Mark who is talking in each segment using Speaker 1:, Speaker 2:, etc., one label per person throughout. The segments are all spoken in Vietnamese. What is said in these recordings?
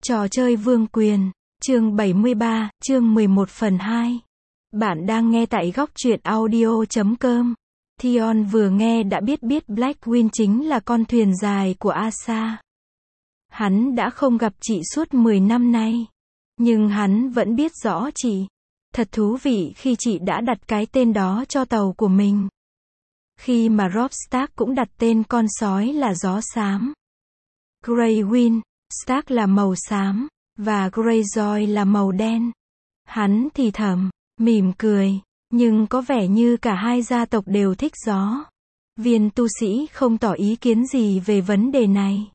Speaker 1: Trò chơi vương quyền, chương 73, chương 11 phần 2. Bạn đang nghe tại góc truyện audio.com. Theon vừa nghe đã biết Blackwing chính là con thuyền dài của Asa. Hắn đã không gặp chị suốt 10 năm nay. Nhưng hắn vẫn biết rõ chị. Thật thú vị khi chị đã đặt cái tên đó cho tàu của mình. Khi mà Robb Stark cũng đặt tên con sói là gió xám. Greywind Stark là màu xám, và Greyjoy là màu đen. Hắn thì thầm, mỉm cười, nhưng có vẻ như cả hai gia tộc đều thích gió. Viên tu sĩ không tỏ ý kiến gì về vấn đề này.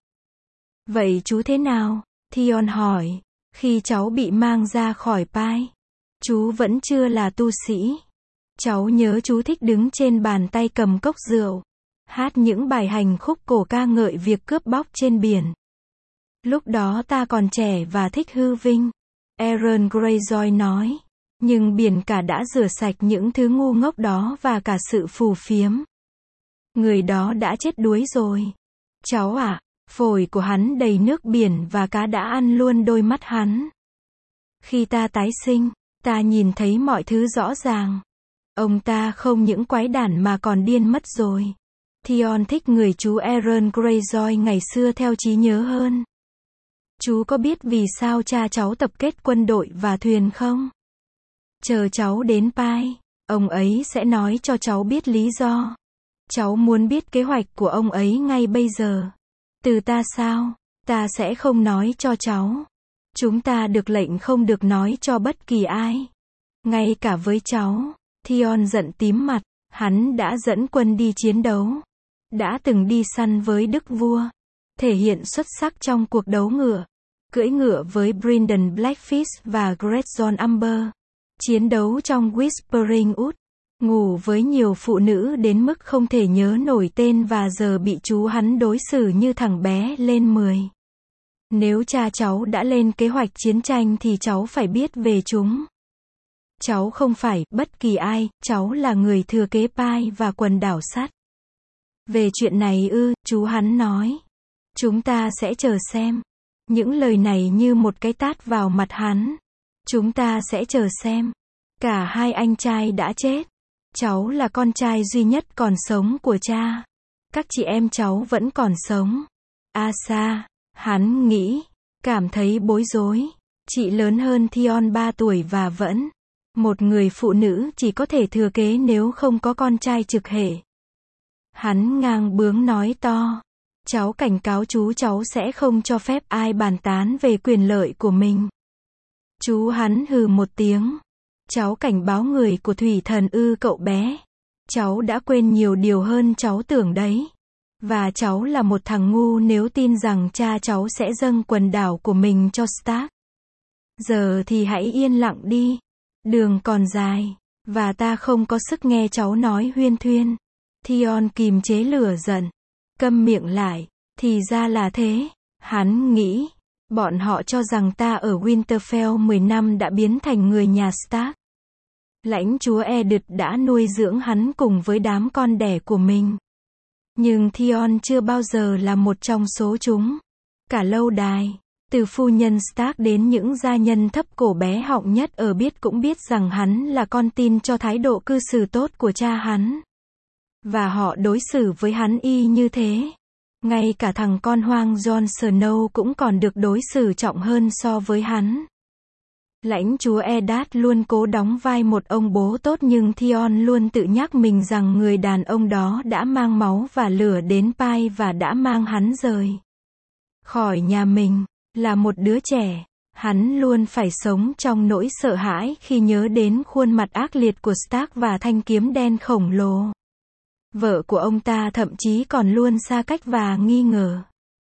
Speaker 1: Vậy chú thế nào? Theon hỏi, khi cháu bị mang ra khỏi Pai. Chú vẫn chưa là tu sĩ. Cháu nhớ chú thích đứng trên bàn tay cầm cốc rượu, hát những bài hành khúc cổ ca ngợi việc cướp bóc trên biển. Lúc đó ta còn trẻ và thích hư vinh. Aeron Greyjoy nói. Nhưng biển cả đã rửa sạch những thứ ngu ngốc đó và cả sự phù phiếm. Người đó đã chết đuối rồi. Cháu ạ, phổi của hắn đầy nước biển và cá đã ăn luôn đôi mắt hắn. Khi ta tái sinh, ta nhìn thấy mọi thứ rõ ràng. Ông ta không những quái đản mà còn điên mất rồi. Theon thích người chú Aeron Greyjoy ngày xưa theo trí nhớ hơn. Chú có biết vì sao cha cháu tập kết quân đội và thuyền không? Chờ cháu đến Pai, ông ấy sẽ nói cho cháu biết lý do. Cháu muốn biết kế hoạch của ông ấy ngay bây giờ. Từ ta sao? Ta sẽ không nói cho cháu. Chúng ta được lệnh không được nói cho bất kỳ ai. Ngay cả với cháu. Theon giận tím mặt. Hắn đã dẫn quân đi chiến đấu. Đã từng đi săn với Đức Vua. Thể hiện xuất sắc trong cuộc đấu ngựa. Cưỡi ngựa với Brynden Blackfish và Greyjoy Umber. Chiến đấu trong Whispering Wood. Ngủ với nhiều phụ nữ đến mức không thể nhớ nổi tên và giờ bị chú hắn đối xử như thằng bé lên 10. Nếu cha cháu đã lên kế hoạch chiến tranh thì cháu phải biết về chúng. Cháu không phải bất kỳ ai, cháu là người thừa kế Pai và quần đảo sắt. Về chuyện này chú hắn nói. Chúng ta sẽ chờ xem. Những lời này như một cái tát vào mặt hắn. Chúng ta sẽ chờ xem. Cả hai anh trai đã chết. Cháu là con trai duy nhất còn sống của cha. Các chị em cháu vẫn còn sống. Asa, hắn nghĩ, cảm thấy bối rối. Chị lớn hơn Theon 3 tuổi và vẫn một người phụ nữ chỉ có thể thừa kế nếu không có con trai trực hệ. Hắn ngang bướng nói to. Cháu cảnh cáo chú cháu sẽ không cho phép ai bàn tán về quyền lợi của mình. Chú hắn hừ một tiếng. Cháu cảnh báo người của thủy thần cậu bé. Cháu đã quên nhiều điều hơn cháu tưởng đấy. Và cháu là một thằng ngu nếu tin rằng cha cháu sẽ dâng quần đảo của mình cho Stark. Giờ thì hãy yên lặng đi. Đường còn dài. Và ta không có sức nghe cháu nói huyên thuyên. Theon kìm chế lửa giận. Câm miệng lại. Thì ra là thế. Hắn nghĩ. Bọn họ cho rằng ta ở Winterfell 10 năm đã biến thành người nhà Stark. Lãnh chúa Eddard đã nuôi dưỡng hắn cùng với đám con đẻ của mình. Nhưng Theon chưa bao giờ là một trong số chúng. Cả lâu đài, từ phu nhân Stark đến những gia nhân thấp cổ bé họng nhất ở biết cũng biết rằng hắn là con tin cho thái độ cư xử tốt của cha hắn. Và họ đối xử với hắn y như thế. Ngay cả thằng con hoang Jon Snow cũng còn được đối xử trọng hơn so với hắn. Lãnh chúa Eddard luôn cố đóng vai một ông bố tốt nhưng Theon luôn tự nhắc mình rằng người đàn ông đó đã mang máu và lửa đến Pai và đã mang hắn rời khỏi nhà mình. Là một đứa trẻ, hắn luôn phải sống trong nỗi sợ hãi khi nhớ đến khuôn mặt ác liệt của Stark và thanh kiếm đen khổng lồ. Vợ của ông ta thậm chí còn luôn xa cách và nghi ngờ.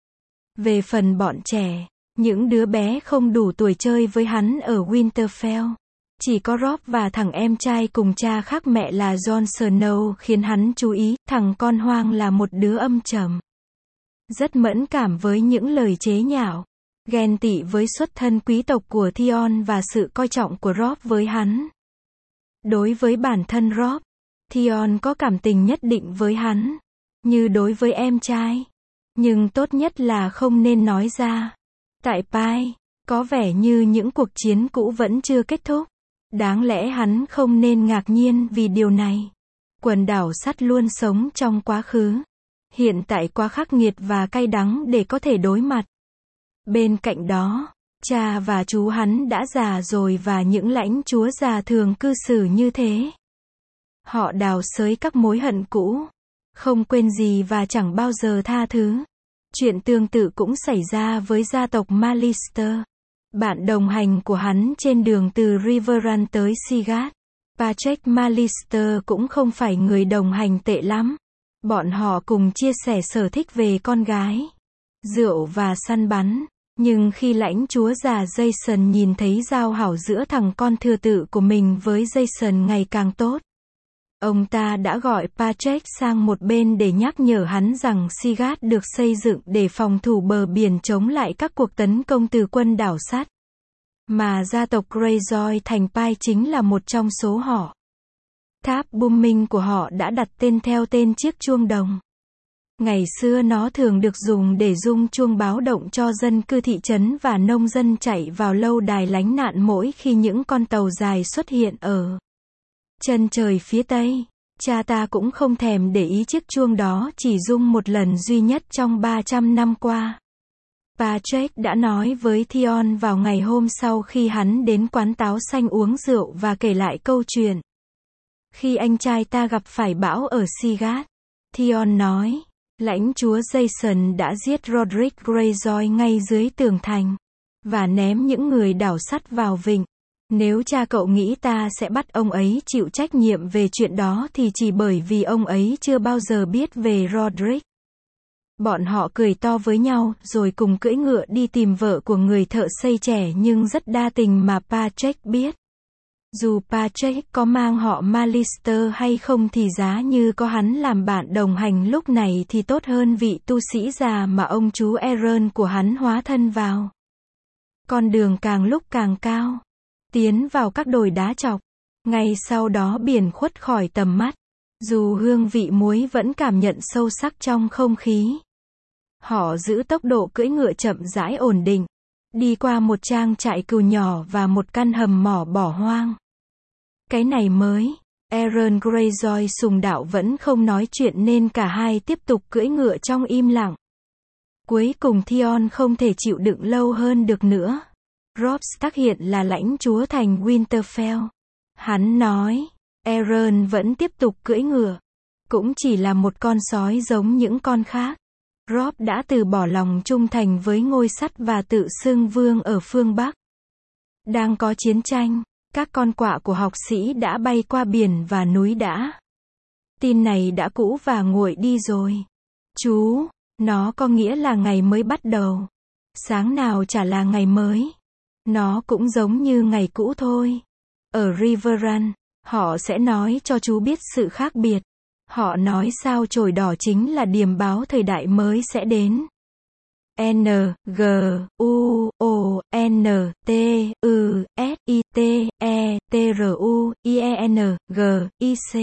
Speaker 1: Về phần bọn trẻ, những đứa bé không đủ tuổi chơi với hắn ở Winterfell. Chỉ có Robb và thằng em trai cùng cha khác mẹ là Jon Snow khiến hắn chú ý, thằng con hoang là một đứa âm trầm. Rất mẫn cảm với những lời chế nhạo. Ghen tị với xuất thân quý tộc của Theon và sự coi trọng của Robb với hắn. Đối với bản thân Robb, Theon có cảm tình nhất định với hắn. Như đối với em trai. Nhưng tốt nhất là không nên nói ra. Tại Pai, Có vẻ như những cuộc chiến cũ vẫn chưa kết thúc. Đáng lẽ hắn không nên ngạc nhiên vì điều này. Quần đảo sắt luôn sống trong quá khứ. Hiện tại quá khắc nghiệt và cay đắng để có thể đối mặt. Bên cạnh đó, cha và chú hắn đã già rồi và những lãnh chúa già thường cư xử như thế. Họ đào xới các mối hận cũ, không quên gì và chẳng bao giờ tha thứ. Chuyện tương tự cũng xảy ra với gia tộc Malister. Bạn đồng hành của hắn trên đường từ Riverrun tới Seagat, Patrick Malister cũng không phải người đồng hành tệ lắm. Bọn họ cùng chia sẻ sở thích về con gái, rượu và săn bắn. Nhưng khi lãnh chúa già Jason nhìn thấy giao hảo giữa thằng con thừa tự của mình với Jason ngày càng tốt, ông ta đã gọi Patrick sang một bên để nhắc nhở hắn rằng Seagat được xây dựng để phòng thủ bờ biển chống lại các cuộc tấn công từ quân đảo sắt. Mà gia tộc Greyjoy thành Pai chính là một trong số họ. Tháp booming của họ đã đặt tên theo tên chiếc chuông đồng. Ngày xưa nó thường được dùng để rung chuông báo động cho dân cư thị trấn và nông dân chạy vào lâu đài lánh nạn mỗi khi những con tàu dài xuất hiện ở chân trời phía Tây. Cha ta cũng không thèm để ý chiếc chuông đó chỉ rung một lần duy nhất trong 300 năm qua. Patrick đã nói với Theon vào ngày hôm sau khi hắn đến quán táo xanh uống rượu và kể lại câu chuyện. Khi anh trai ta gặp phải bão ở Seagat, Theon nói, lãnh chúa Jason đã giết Roderick Greyjoy ngay dưới tường thành, và ném những người đảo sắt vào vịnh. Nếu cha cậu nghĩ ta sẽ bắt ông ấy chịu trách nhiệm về chuyện đó thì chỉ bởi vì ông ấy chưa bao giờ biết về Roderick. Bọn họ cười to với nhau, rồi cùng cưỡi ngựa đi tìm vợ của người thợ xây trẻ nhưng rất đa tình mà Patrick biết. Dù Patrick có mang họ Malister hay không thì giá như có hắn làm bạn đồng hành lúc này thì tốt hơn vị tu sĩ già mà ông chú Aaron của hắn hóa thân vào. Con đường càng lúc càng cao, tiến vào các đồi đá chọc. Ngay sau đó biển khuất khỏi tầm mắt. Dù hương vị muối vẫn cảm nhận sâu sắc trong không khí. Họ giữ tốc độ cưỡi ngựa chậm rãi ổn định. Đi qua một trang trại cừu nhỏ và một căn hầm mỏ bỏ hoang. Cái này mới. Aaron Greyjoy sùng đạo vẫn không nói chuyện nên cả hai tiếp tục cưỡi ngựa trong im lặng. Cuối cùng Theon không thể chịu đựng lâu hơn được nữa. Robb Stark hiện là lãnh chúa thành Winterfell. Hắn nói, Aaron vẫn tiếp tục cưỡi ngựa. Cũng chỉ là một con sói giống những con khác. Robb đã từ bỏ lòng trung thành với ngôi sắt và tự xưng vương ở phương Bắc. Đang có chiến tranh, các con quạ của học sĩ đã bay qua biển và núi đã. Tin này đã cũ và nguội đi rồi. Chú, nó có nghĩa là ngày mới bắt đầu. Sáng nào chả là ngày mới. Nó cũng giống như ngày cũ thôi. Ở Riverrun, họ sẽ nói cho chú biết sự khác biệt. Họ nói sao chổi đỏ chính là điềm báo thời đại mới sẽ đến. N, G, U, O, N, T, U, S, I, T, E, T, R, U, I, E, N, G, I, C,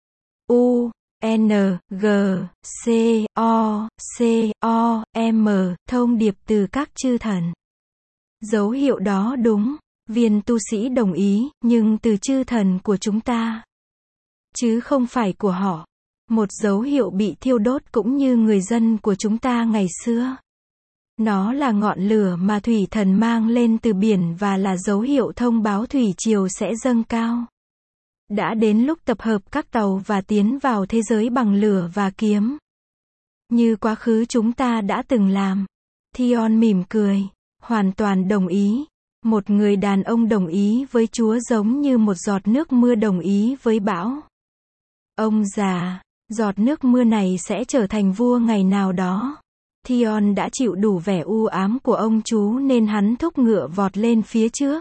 Speaker 1: U, N, G, C, O, C, O, M, thông điệp từ các chư thần. Dấu hiệu đó đúng, viên tu sĩ đồng ý, nhưng từ chư thần của chúng ta, chứ không phải của họ. Một dấu hiệu bị thiêu đốt cũng như người dân của chúng ta ngày xưa. Nó là ngọn lửa mà thủy thần mang lên từ biển và là dấu hiệu thông báo thủy triều sẽ dâng cao. Đã đến lúc tập hợp các tàu và tiến vào thế giới bằng lửa và kiếm. Như quá khứ chúng ta đã từng làm. Theon mỉm cười. Hoàn toàn đồng ý. Một người đàn ông đồng ý với Chúa giống như một giọt nước mưa đồng ý với bão. Ông già, giọt nước mưa này sẽ trở thành vua ngày nào đó. Theon đã chịu đủ vẻ u ám của ông chú nên hắn thúc ngựa vọt lên phía trước.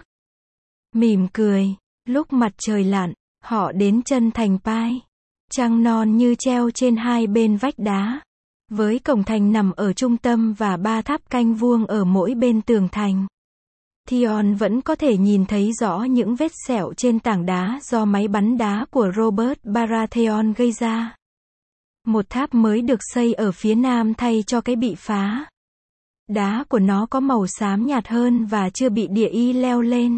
Speaker 1: Mỉm cười, lúc mặt trời lặn, họ đến chân thành Pai. Trăng non như treo trên hai bên vách đá. Với cổng thành nằm ở trung tâm và 3 tháp canh vuông ở mỗi bên tường thành. Theon vẫn có thể nhìn thấy rõ những vết sẹo trên tảng đá do máy bắn đá của Robert Baratheon gây ra. Một tháp mới được xây ở phía nam thay cho cái bị phá. Đá của nó có màu xám nhạt hơn và chưa bị địa y leo lên.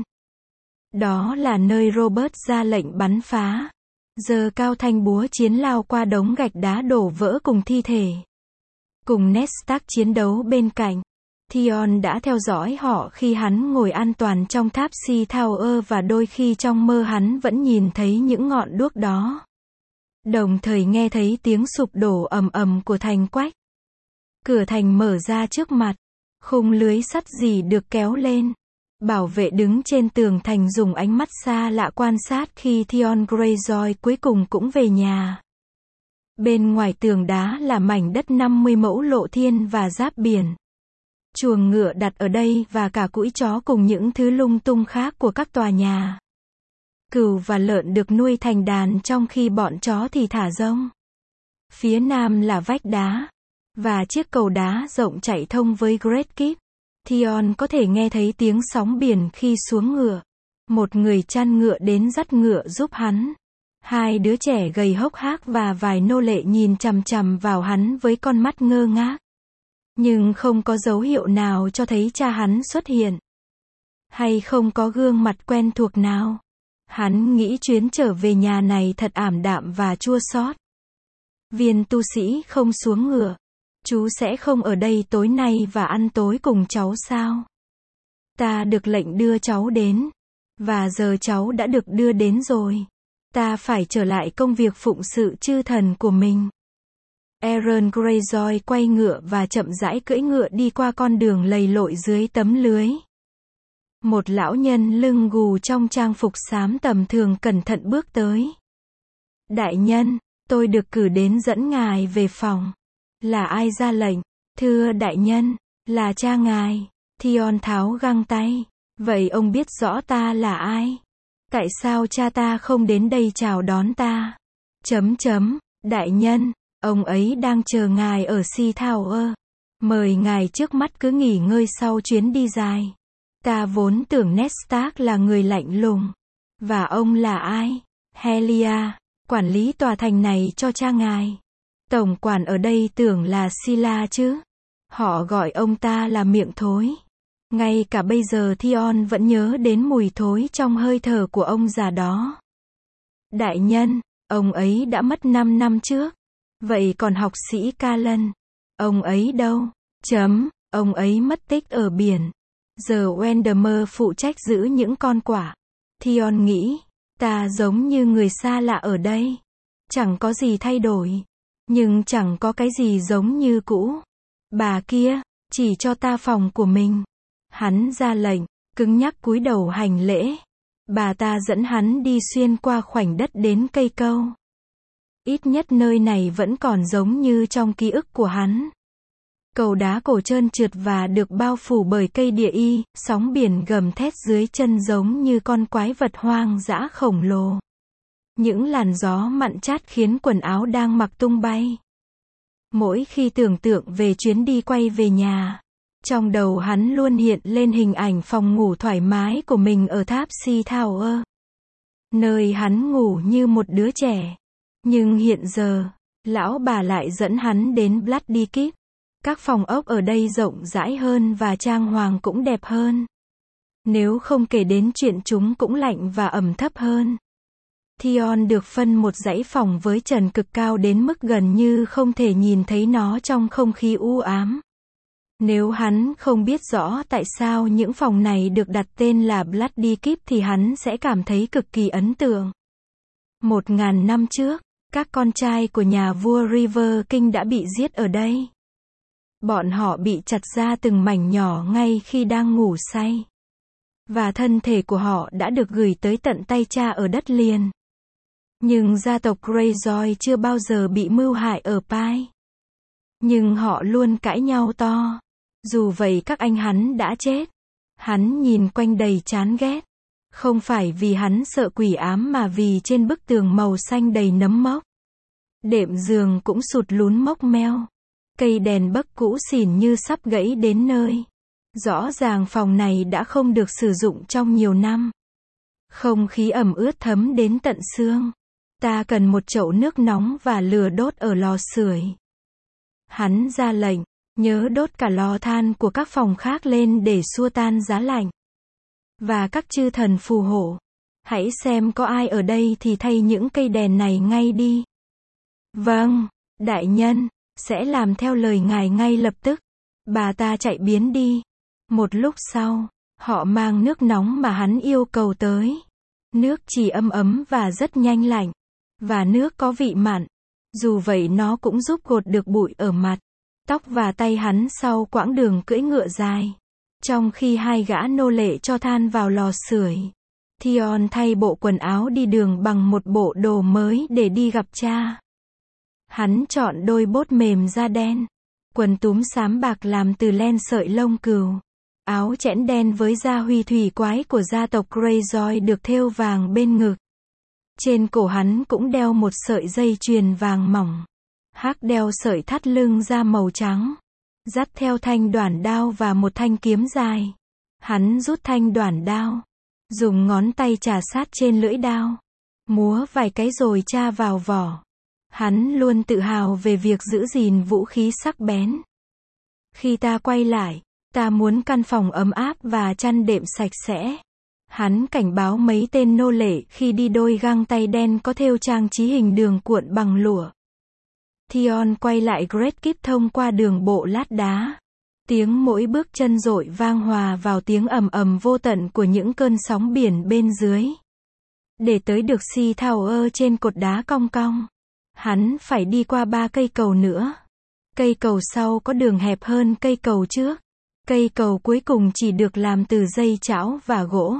Speaker 1: Đó là nơi Robert ra lệnh bắn phá. Giơ cao thanh búa chiến lao qua đống gạch đá đổ vỡ cùng thi thể. Cùng Ned Stark chiến đấu bên cạnh. Theon đã theo dõi họ khi hắn ngồi an toàn trong tháp Sea Tower và đôi khi trong mơ hắn vẫn nhìn thấy những ngọn đuốc đó. Đồng thời nghe thấy tiếng sụp đổ ầm ầm của thành quách. Cửa thành mở ra trước mặt. Khung lưới sắt dì được kéo lên. Bảo vệ đứng trên tường thành dùng ánh mắt xa lạ quan sát khi Theon Greyjoy cuối cùng cũng về nhà. Bên ngoài tường đá là mảnh đất 50 mẫu lộ thiên và giáp biển. Chuồng ngựa đặt ở đây và cả cũi chó cùng những thứ lung tung khác của các tòa nhà. Cừu và lợn được nuôi thành đàn trong khi bọn chó thì thả rông. Phía nam là vách đá. Và chiếc cầu đá rộng chạy thông với Great Keep. Theon có thể nghe thấy tiếng sóng biển khi xuống ngựa. Một người chăn ngựa đến dắt ngựa giúp hắn. Hai đứa trẻ gầy hốc hác và vài nô lệ nhìn chằm chằm vào hắn với con mắt ngơ ngác. Nhưng không có dấu hiệu nào cho thấy cha hắn xuất hiện. Hay không có gương mặt quen thuộc nào. Hắn nghĩ chuyến trở về nhà này thật ảm đạm và chua xót. Viên tu sĩ không xuống ngựa. Chú sẽ không ở đây tối nay và ăn tối cùng cháu sao? Ta được lệnh đưa cháu đến. Và giờ cháu đã được đưa đến rồi. Ta phải trở lại công việc phụng sự chư thần của mình. Aeron Greyjoy quay ngựa và chậm rãi cưỡi ngựa đi qua con đường lầy lội dưới tấm lưới. Một lão nhân lưng gù trong trang phục xám tầm thường cẩn thận bước tới. Đại nhân, tôi được cử đến dẫn ngài về phòng. Là ai ra lệnh? Thưa đại nhân, là cha ngài. Theon tháo găng tay. Vậy ông biết rõ ta là ai? Tại sao cha ta không đến đây chào đón ta? Đại nhân, ông ấy đang chờ ngài ở Sea Tower. Mời ngài trước mắt cứ nghỉ ngơi sau chuyến đi dài. Ta vốn tưởng Ned Stark là người lạnh lùng. Và ông là ai? Helia, quản lý tòa thành này cho cha ngài. Tổng quản ở đây tưởng là Sila chứ. Họ gọi ông ta là miệng thối. Ngay cả bây giờ Theon vẫn nhớ đến mùi thối trong hơi thở của ông già đó. Đại nhân, ông ấy đã mất 5 năm trước. Vậy còn học sĩ Callan? Ông ấy đâu? Ông ấy mất tích ở biển. Giờ Wendermer phụ trách giữ những con quạ. Theon nghĩ, ta giống như người xa lạ ở đây. Chẳng có gì thay đổi. Nhưng chẳng có cái gì giống như cũ. Bà kia, chỉ cho ta phòng của mình. Hắn ra lệnh, cứng nhắc cúi đầu hành lễ. Bà ta dẫn hắn đi xuyên qua khoảnh đất đến cây câu. Ít nhất nơi này vẫn còn giống như trong ký ức của hắn. Cầu đá cổ trơn trượt và được bao phủ bởi cây địa y, sóng biển gầm thét dưới chân giống như con quái vật hoang dã khổng lồ. Những làn gió mặn chát khiến quần áo đang mặc tung bay. Mỗi khi tưởng tượng về chuyến đi quay về nhà, trong đầu hắn luôn hiện lên hình ảnh phòng ngủ thoải mái của mình ở tháp Sea Tower. Nơi hắn ngủ như một đứa trẻ. Nhưng hiện giờ, lão bà lại dẫn hắn đến Bloody Keep. Các phòng ốc ở đây rộng rãi hơn và trang hoàng cũng đẹp hơn. Nếu không kể đến chuyện chúng cũng lạnh và ẩm thấp hơn. Theon được phân một dãy phòng với trần cực cao đến mức gần như không thể nhìn thấy nó trong không khí u ám. Nếu hắn không biết rõ tại sao những phòng này được đặt tên là Bloody Keep thì hắn sẽ cảm thấy cực kỳ ấn tượng. 1000 năm trước, các con trai của nhà vua River King đã bị giết ở đây. Bọn họ bị chặt ra từng mảnh nhỏ ngay khi đang ngủ say. Và thân thể của họ đã được gửi tới tận tay cha ở đất liền. Nhưng gia tộc Greyjoy chưa bao giờ bị mưu hại ở Pine. Nhưng họ luôn cãi nhau to. Dù vậy các anh hắn đã chết. Hắn nhìn quanh đầy chán ghét. Không phải vì hắn sợ quỷ ám mà vì trên bức tường màu xanh đầy nấm mốc. Đệm giường cũng sụt lún mốc meo. Cây đèn bấc cũ xỉn như sắp gãy đến nơi. Rõ ràng phòng này đã không được sử dụng trong nhiều năm. Không khí ẩm ướt thấm đến tận xương. Ta cần một chậu nước nóng và lửa đốt ở lò sưởi. Hắn ra lệnh, Nhớ đốt cả lò than của các phòng khác lên để xua tan giá lạnh. Và các chư thần phù hộ. Hãy xem có ai ở đây thì thay những cây đèn này ngay đi. Vâng, đại nhân, sẽ làm theo lời ngài ngay lập tức. Bà ta chạy biến đi. Một lúc sau, họ mang nước nóng mà hắn yêu cầu tới. Nước chỉ ấm ấm và rất nhanh lạnh. Và nước có vị mặn. Dù vậy nó cũng giúp gột được bụi ở mặt, tóc và tay hắn sau quãng đường cưỡi ngựa dài. Trong khi hai gã nô lệ cho than vào lò sưởi, Theon thay bộ quần áo đi đường bằng một bộ đồ mới để đi gặp cha. Hắn chọn đôi bốt mềm da đen, quần túm xám bạc làm từ len sợi lông cừu, áo chẽn đen với da huy thủy quái của gia tộc Greyjoy được thêu vàng bên ngực. Trên cổ hắn cũng đeo một sợi dây chuyền vàng mỏng. Hắc đeo sợi thắt lưng da màu trắng, dắt theo thanh đoản đao và một thanh kiếm dài. Hắn rút thanh đoản đao, dùng ngón tay chà sát trên lưỡi đao, múa vài cái rồi tra vào vỏ. Hắn luôn tự hào về việc giữ gìn vũ khí sắc bén. Khi ta quay lại, ta muốn căn phòng ấm áp và chăn đệm sạch sẽ. Hắn cảnh báo mấy tên nô lệ khi đi đôi găng tay đen có thêu trang trí hình đường cuộn bằng lụa. Theon quay lại Great Keep thông qua đường bộ lát đá. Tiếng mỗi bước chân dội vang hòa vào tiếng ầm ầm vô tận của những cơn sóng biển bên dưới. Để tới được Sea Tower trên cột đá cong cong, hắn phải đi qua 3 cây cầu nữa. Cây cầu sau có đường hẹp hơn cây cầu trước. Cây cầu cuối cùng chỉ được làm từ dây chảo và gỗ.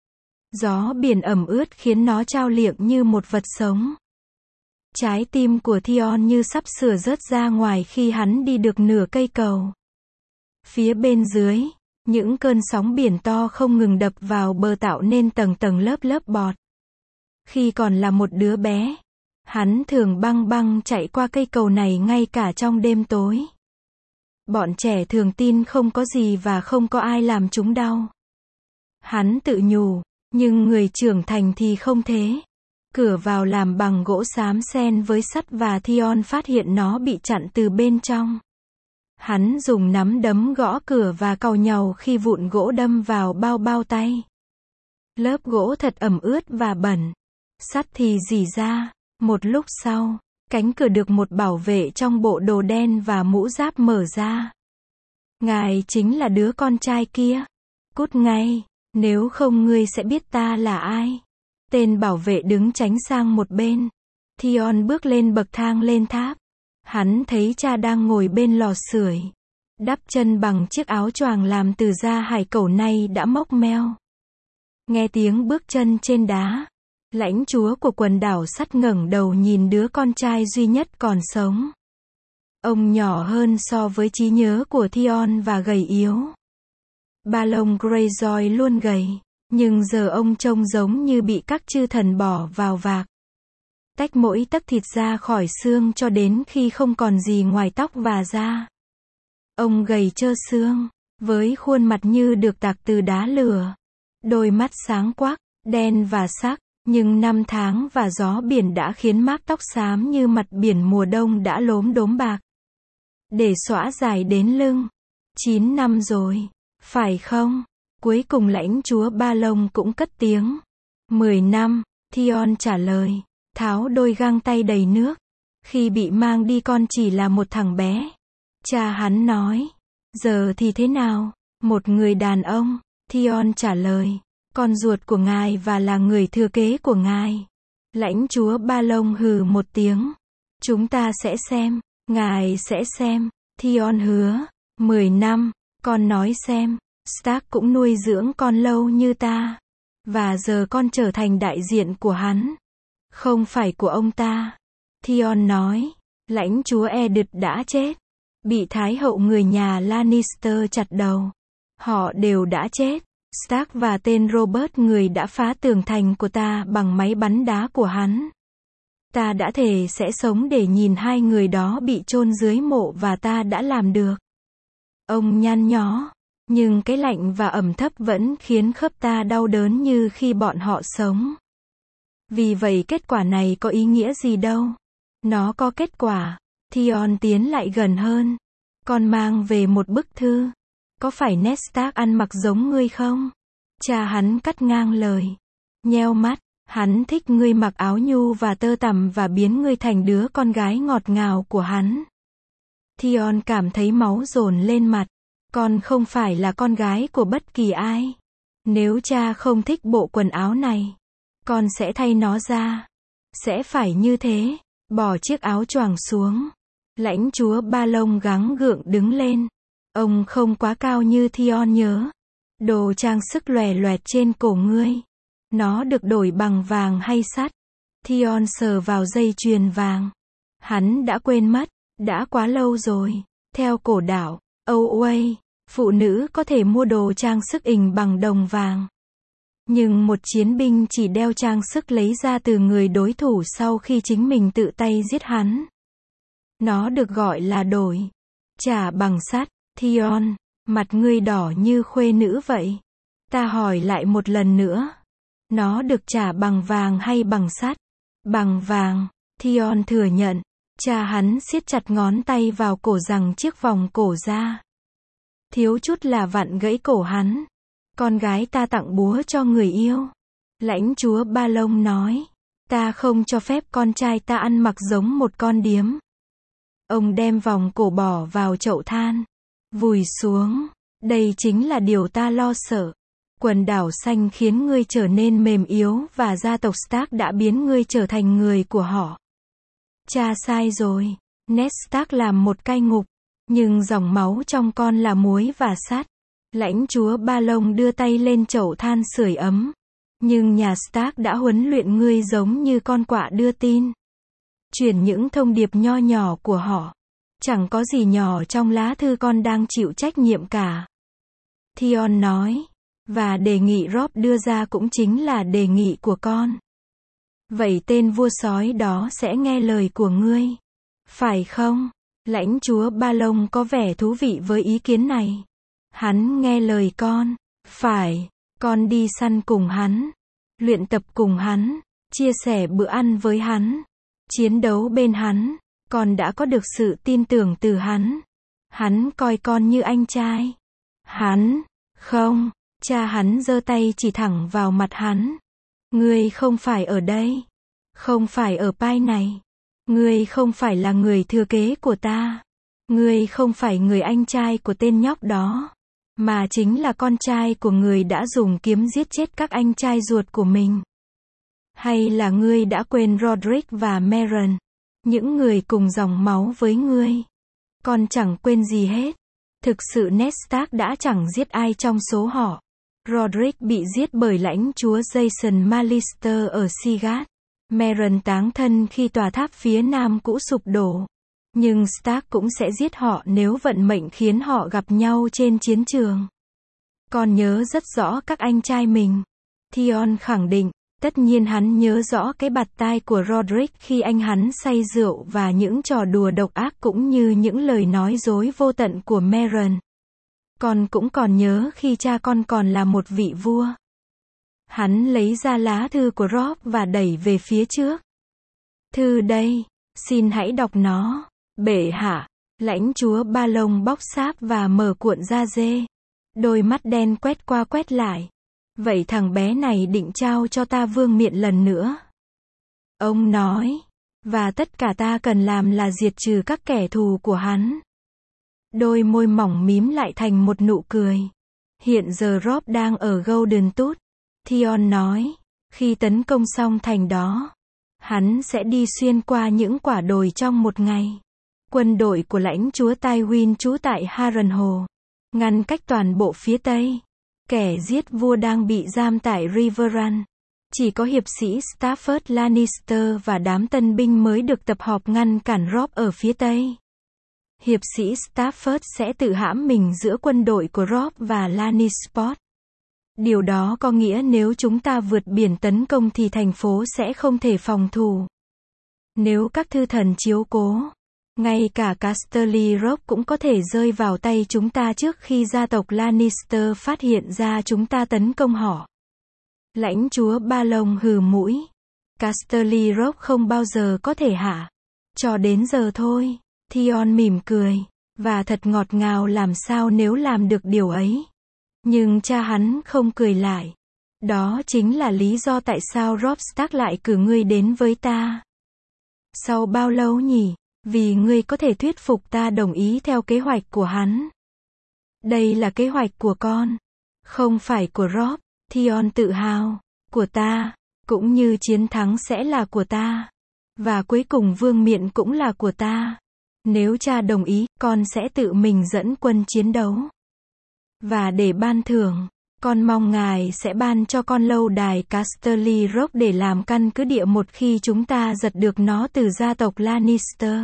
Speaker 1: Gió biển ẩm ướt khiến nó chao liệng như một vật sống. Trái tim của Theon như sắp sửa rớt ra ngoài khi hắn đi được nửa cây cầu. Phía bên dưới, những cơn sóng biển to không ngừng đập vào bờ tạo nên tầng tầng lớp lớp bọt. Khi còn là một đứa bé, hắn thường băng băng chạy qua cây cầu này ngay cả trong đêm tối. Bọn trẻ thường tin không có gì và không có ai làm chúng đau. Hắn tự nhủ, nhưng người trưởng thành thì không thế. Cửa vào làm bằng gỗ xám xen với sắt và Theon phát hiện nó bị chặn từ bên trong. Hắn dùng nắm đấm gõ cửa và càu nhàu khi vụn gỗ đâm vào bao tay. Lớp gỗ thật ẩm ướt và bẩn. Sắt thì rỉ ra. Một lúc sau, cánh cửa được một bảo vệ trong bộ đồ đen và mũ giáp mở ra. Ngài chính là đứa con trai kia. Cút ngay, nếu không ngươi sẽ biết ta là ai. Tên bảo vệ đứng tránh sang một bên. Theon bước lên bậc thang lên tháp. Hắn thấy cha đang ngồi bên lò sưởi, đắp chân bằng chiếc áo choàng làm từ da hải cẩu nay đã mốc meo. Nghe tiếng bước chân trên đá, lãnh chúa của quần đảo sắt ngẩng đầu nhìn đứa con trai duy nhất còn sống. Ông nhỏ hơn so với trí nhớ của Theon và gầy yếu. Balon Greyjoy luôn gầy, nhưng giờ ông trông giống như bị các chư thần bỏ vào vạc. Tách mỗi tấc thịt ra khỏi xương cho đến khi không còn gì ngoài tóc và da. Ông gầy trơ xương, với khuôn mặt như được tạc từ đá lửa. Đôi mắt sáng quắc, đen và sắc, nhưng năm tháng và gió biển đã khiến mác tóc xám như mặt biển mùa đông đã lốm đốm bạc. Để xõa dài đến lưng. 9 năm rồi, phải không? Cuối cùng lãnh chúa Balon cũng cất tiếng. 10 năm, Theon trả lời, tháo đôi găng tay đầy nước. Khi bị mang đi con chỉ là một thằng bé. Cha hắn nói, giờ thì thế nào? Một người đàn ông, Theon trả lời, con ruột của ngài và là người thừa kế của ngài. Lãnh chúa Balon hừ một tiếng. Chúng ta sẽ xem, ngài sẽ xem. Theon hứa, 10 năm, con nói xem. Stark cũng nuôi dưỡng con lâu như ta. Và giờ con trở thành đại diện của hắn. Không phải của ông ta. Theon nói, lãnh chúa Eddard đã chết. Bị thái hậu người nhà Lannister chặt đầu. Họ đều đã chết. Stark và tên Robert người đã phá tường thành của ta bằng máy bắn đá của hắn. Ta đã thề sẽ sống để nhìn hai người đó bị chôn dưới mộ và ta đã làm được. Ông nhăn nhó. Nhưng cái lạnh và ẩm thấp vẫn khiến khớp ta đau đớn như khi bọn họ sống. Vì vậy kết quả này có ý nghĩa gì đâu. Nó có kết quả. Theon tiến lại gần hơn. Con mang về một bức thư. Có phải Ned Stark ăn mặc giống ngươi không? Cha hắn cắt ngang lời. Nheo mắt, hắn thích ngươi mặc áo nhu và tơ tằm và biến ngươi thành đứa con gái ngọt ngào của hắn. Theon cảm thấy máu dồn lên mặt. Con không phải là con gái của bất kỳ ai. Nếu cha không thích bộ quần áo này, con sẽ thay nó ra. Sẽ phải như thế. Bỏ chiếc áo choàng xuống. Lãnh chúa Ba Lông gắng gượng đứng lên. Ông không quá cao như Theon nhớ. Đồ trang sức lòe loẹt trên cổ ngươi. Nó được đổi bằng vàng hay sắt? Theon sờ vào dây chuyền vàng. Hắn đã quên mất. Đã quá lâu rồi. Theo cổ đạo Oway, phụ nữ có thể mua đồ trang sức ình bằng đồng vàng. Nhưng một chiến binh chỉ đeo trang sức lấy ra từ người đối thủ sau khi chính mình tự tay giết hắn. Nó được gọi là đổi. Trả bằng sắt. Theon, mặt ngươi đỏ như khuê nữ vậy. Ta hỏi lại một lần nữa. Nó được trả bằng vàng hay bằng sắt? Bằng vàng. Theon thừa nhận. Cha hắn siết chặt ngón tay vào cổ giằng chiếc vòng cổ ra. Thiếu chút là vặn gãy cổ hắn. Con gái ta tặng búa cho người yêu. Lãnh chúa Ba Lông nói. Ta không cho phép con trai ta ăn mặc giống một con điếm. Ông đem vòng cổ bỏ vào chậu than. Vùi xuống. Đây chính là điều ta lo sợ. Quần đảo xanh khiến ngươi trở nên mềm yếu và gia tộc Stark đã biến ngươi trở thành người của họ. Cha sai rồi. Ned Stark làm một cai ngục. Nhưng dòng máu trong con là muối và sắt. Lãnh chúa Ba Lông đưa tay lên chậu than sưởi ấm. Nhưng nhà Stark đã huấn luyện ngươi giống như con quạ đưa tin. Truyền những thông điệp nho nhỏ của họ. Chẳng có gì nhỏ trong lá thư con đang chịu trách nhiệm cả. Theon nói. Và đề nghị Robb đưa ra cũng chính là đề nghị của con. Vậy tên vua sói đó sẽ nghe lời của ngươi. Phải không? Lãnh chúa Ba Lông có vẻ thú vị với ý kiến này. Hắn nghe lời con. Phải. Con đi săn cùng hắn. Luyện tập cùng hắn. Chia sẻ bữa ăn với hắn. Chiến đấu bên hắn. Con đã có được sự tin tưởng từ hắn. Hắn coi con như anh trai. Hắn. Không. Cha hắn giơ tay chỉ thẳng vào mặt hắn. Ngươi không phải ở đây. Không phải ở pai này. Ngươi không phải là người thừa kế của ta. Ngươi không phải người anh trai của tên nhóc đó. Mà chính là con trai của người đã dùng kiếm giết chết các anh trai ruột của mình. Hay là ngươi đã quên Roderick và Meryn, những người cùng dòng máu với ngươi? Con chẳng quên gì hết. Thực sự Ned Stark đã chẳng giết ai trong số họ. Roderick bị giết bởi lãnh chúa Jason Mallister ở Seagat. Meryn táng thân khi tòa tháp phía nam cũ sụp đổ. Nhưng Stark cũng sẽ giết họ nếu vận mệnh khiến họ gặp nhau trên chiến trường. Con nhớ rất rõ các anh trai mình. Theon khẳng định. Tất nhiên hắn nhớ rõ cái bạt tai của Roderick khi anh hắn say rượu và những trò đùa độc ác cũng như những lời nói dối vô tận của Meryn. Con cũng còn nhớ khi cha con còn là một vị vua. Hắn lấy ra lá thư của Robb và đẩy về phía trước. Thư đây, xin hãy đọc nó. Bệ hạ. Lãnh chúa Ba Lông bóc sáp và mở cuộn da dê. Đôi mắt đen quét qua quét lại. Vậy thằng bé này định trao cho ta vương miện lần nữa. Ông nói. Và tất cả ta cần làm là diệt trừ các kẻ thù của hắn. Đôi môi mỏng mím lại thành một nụ cười. Hiện giờ Robb đang ở Golden Tooth. Theon nói. Khi tấn công xong thành đó, hắn sẽ đi xuyên qua những quả đồi trong một ngày. Quân đội của lãnh chúa Tywin trú tại Harrenhal, ngăn cách toàn bộ phía Tây. Kẻ giết vua đang bị giam tại Riverrun. Chỉ có hiệp sĩ Stafford Lannister và đám tân binh mới được tập hợp ngăn cản Robb ở phía Tây. Hiệp sĩ Stafford sẽ tự hãm mình giữa quân đội của Robb và Lannisport. Điều đó có nghĩa nếu chúng ta vượt biển tấn công thì thành phố sẽ không thể phòng thủ. Nếu các thư thần chiếu cố, ngay cả Casterly Rock cũng có thể rơi vào tay chúng ta trước khi gia tộc Lannister phát hiện ra chúng ta tấn công họ. Lãnh chúa Ba Lông hừ mũi. Casterly Rock không bao giờ có thể hạ. Cho đến giờ thôi. Theon mỉm cười. Và thật ngọt ngào làm sao nếu làm được điều ấy. Nhưng cha hắn không cười lại. Đó chính là lý do tại sao Robb Stark lại cử ngươi đến với ta. Sau bao lâu nhỉ? Vì ngươi có thể thuyết phục ta đồng ý theo kế hoạch của hắn. Đây là kế hoạch của con. Không phải của Robb. Theon tự hào. Của ta. Cũng như chiến thắng sẽ là của ta. Và cuối cùng vương miện cũng là của ta. Nếu cha đồng ý, con sẽ tự mình dẫn quân chiến đấu. Và để ban thưởng, con mong ngài sẽ ban cho con lâu đài Casterly Rock để làm căn cứ địa một khi chúng ta giật được nó từ gia tộc Lannister.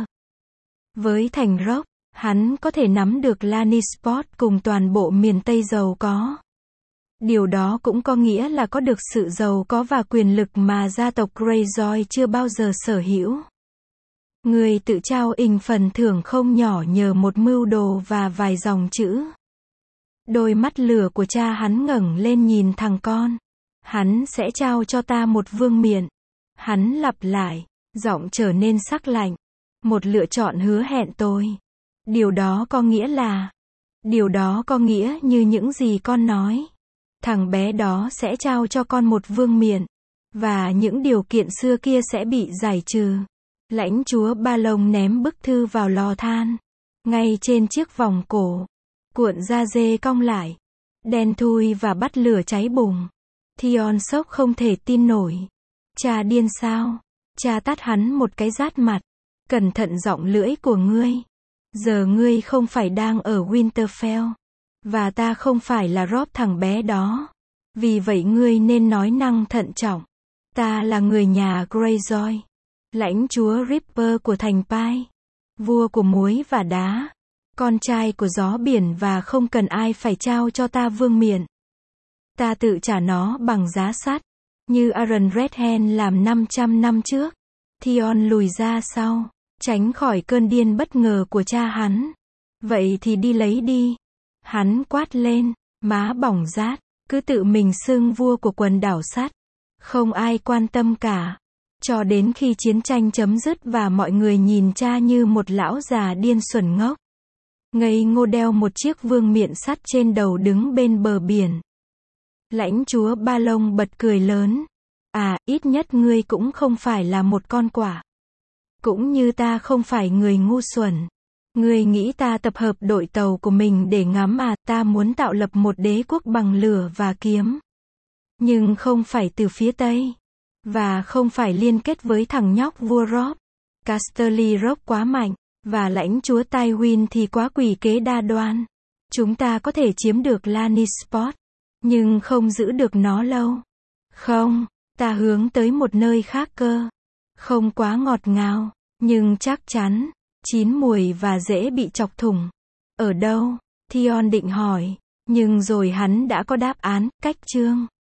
Speaker 1: Với thành Rock, hắn có thể nắm được Lannisport cùng toàn bộ miền Tây giàu có. Điều đó cũng có nghĩa là có được sự giàu có và quyền lực mà gia tộc Greyjoy chưa bao giờ sở hữu. Người tự trao ình phần thưởng không nhỏ nhờ một mưu đồ và vài dòng chữ. Đôi mắt lửa của cha hắn ngẩng lên nhìn thằng con. Hắn sẽ trao cho ta một vương miện. Hắn lặp lại, giọng trở nên sắc lạnh. Một lựa chọn hứa hẹn tôi. Điều đó có nghĩa là... Điều đó có nghĩa như những gì con nói. Thằng bé đó sẽ trao cho con một vương miện. Và những điều kiện xưa kia sẽ bị giải trừ. Lãnh chúa Ba Lông ném bức thư vào lò than. Ngay trên chiếc vòng cổ. Cuộn da dê cong lại. Đen thui và bắt lửa cháy bùng. Theon sốc không thể tin nổi. Cha điên sao? Cha tát hắn một cái rát mặt. Cẩn thận giọng lưỡi của ngươi. Giờ ngươi không phải đang ở Winterfell. Và ta không phải là Robb thằng bé đó. Vì vậy ngươi nên nói năng thận trọng. Ta là người nhà Greyjoy. Lãnh chúa Ripper của thành Pai. Vua của muối và đá. Con trai của gió biển và không cần ai phải trao cho ta vương miện. Ta tự trả nó bằng giá sắt. Như Aaron Redhand làm 500 năm trước. Theon lùi ra sau. Tránh khỏi cơn điên bất ngờ của cha hắn. Vậy thì đi lấy đi. Hắn quát lên. Má bỏng rát. Cứ tự mình xưng vua của quần đảo sắt. Không ai quan tâm cả. Cho đến khi chiến tranh chấm dứt và mọi người nhìn cha như một lão già điên xuẩn ngốc. Ngây ngô đeo một chiếc vương miện sắt trên đầu đứng bên bờ biển. Lãnh chúa Ba Lông bật cười lớn. À, ít nhất ngươi cũng không phải là một con quạ. Cũng như ta không phải người ngu xuẩn. Ngươi nghĩ ta tập hợp đội tàu của mình để ngắm à, ta muốn tạo lập một đế quốc bằng lửa và kiếm. Nhưng không phải từ phía Tây. Và không phải liên kết với thằng nhóc vua Robb. Casterly Rock quá mạnh. Và lãnh chúa Tywin thì quá quỷ kế đa đoan. Chúng ta có thể chiếm được Lannisport. Nhưng không giữ được nó lâu. Không, ta hướng tới một nơi khác cơ. Không quá ngọt ngào. Nhưng chắc chắn. Chín mùi và dễ bị chọc thủng. Ở đâu? Theon định hỏi. Nhưng rồi hắn đã có đáp án, cách chương.